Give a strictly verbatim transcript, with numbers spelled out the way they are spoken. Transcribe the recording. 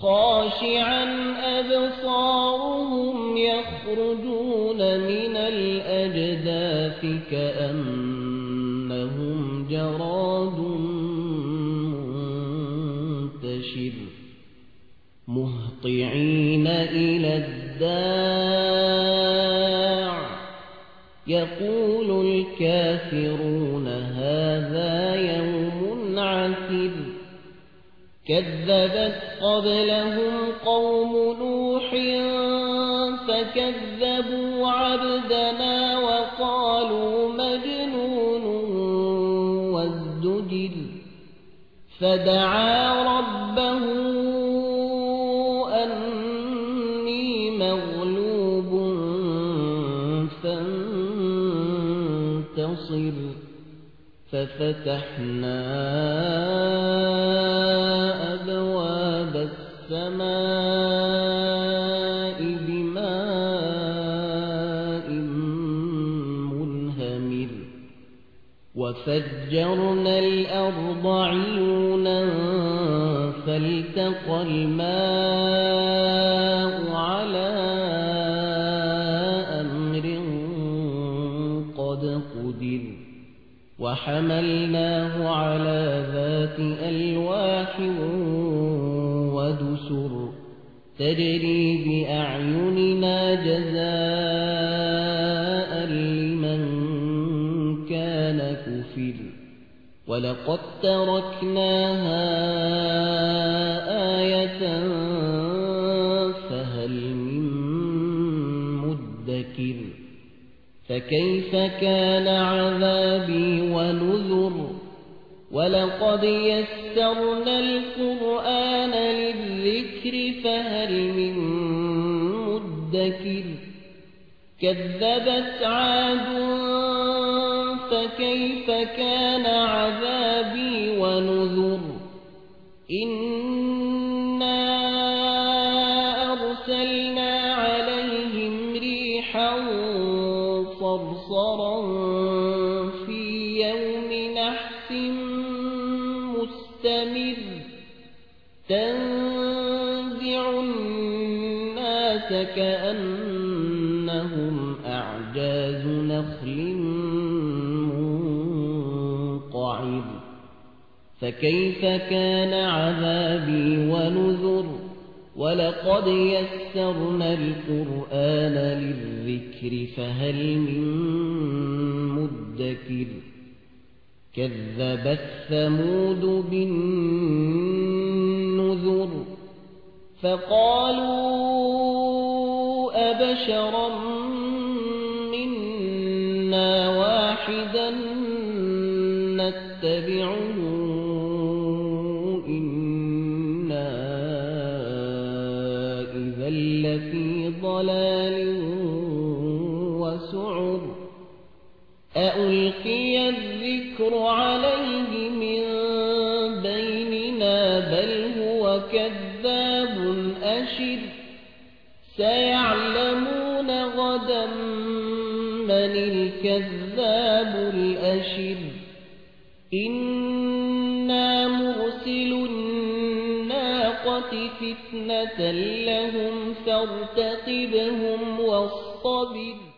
خاشعا أبصارهم يخرجون من الأجداث كأنهم جراد منتشر مهطعين إلى الداع يقول الكافرون هذا يوم عسر كذبت قبلهم قوم نوح فكذبوا عبدنا وقالوا مجنون وازدجر فدعا ربه أني مغلوب فانتصر ففتحنا أبواب السماء بماء منهمر وفجرنا الأرض عيونا فالتقى الماء على أمر قد قدر وحملناه على ذات ألواح ودسر تجري بأعيننا جزاء لمن كان كفر ولقد تركناها آية فهل من مدكر فكيف كان عذابي ونذر ولقد يسرنا القرآن للذكر فهل من مدكر كذبت عاد فكيف كان عذابي ونذر إنا أرسلنا عليهم ريحا صرصرا في يوم نحس مستمر تنزع الناس كأنهم أعجاز نخل منقعر فكيف كان عذابي ونذر ولقد يسرنا القرآن للذكر فهل من مدكر كذبت ثمود بالنذر فقالوا أبشرا منا واحدا نتبعه إنا إذا لفي ضلال وسعر أألقي الذكر عليه من بيننا بل هو كذاب أشر سيعلمون غدا من الكذاب الأشر إنا مرسل الناقة فتنة لهم فارتقبهم واصطبر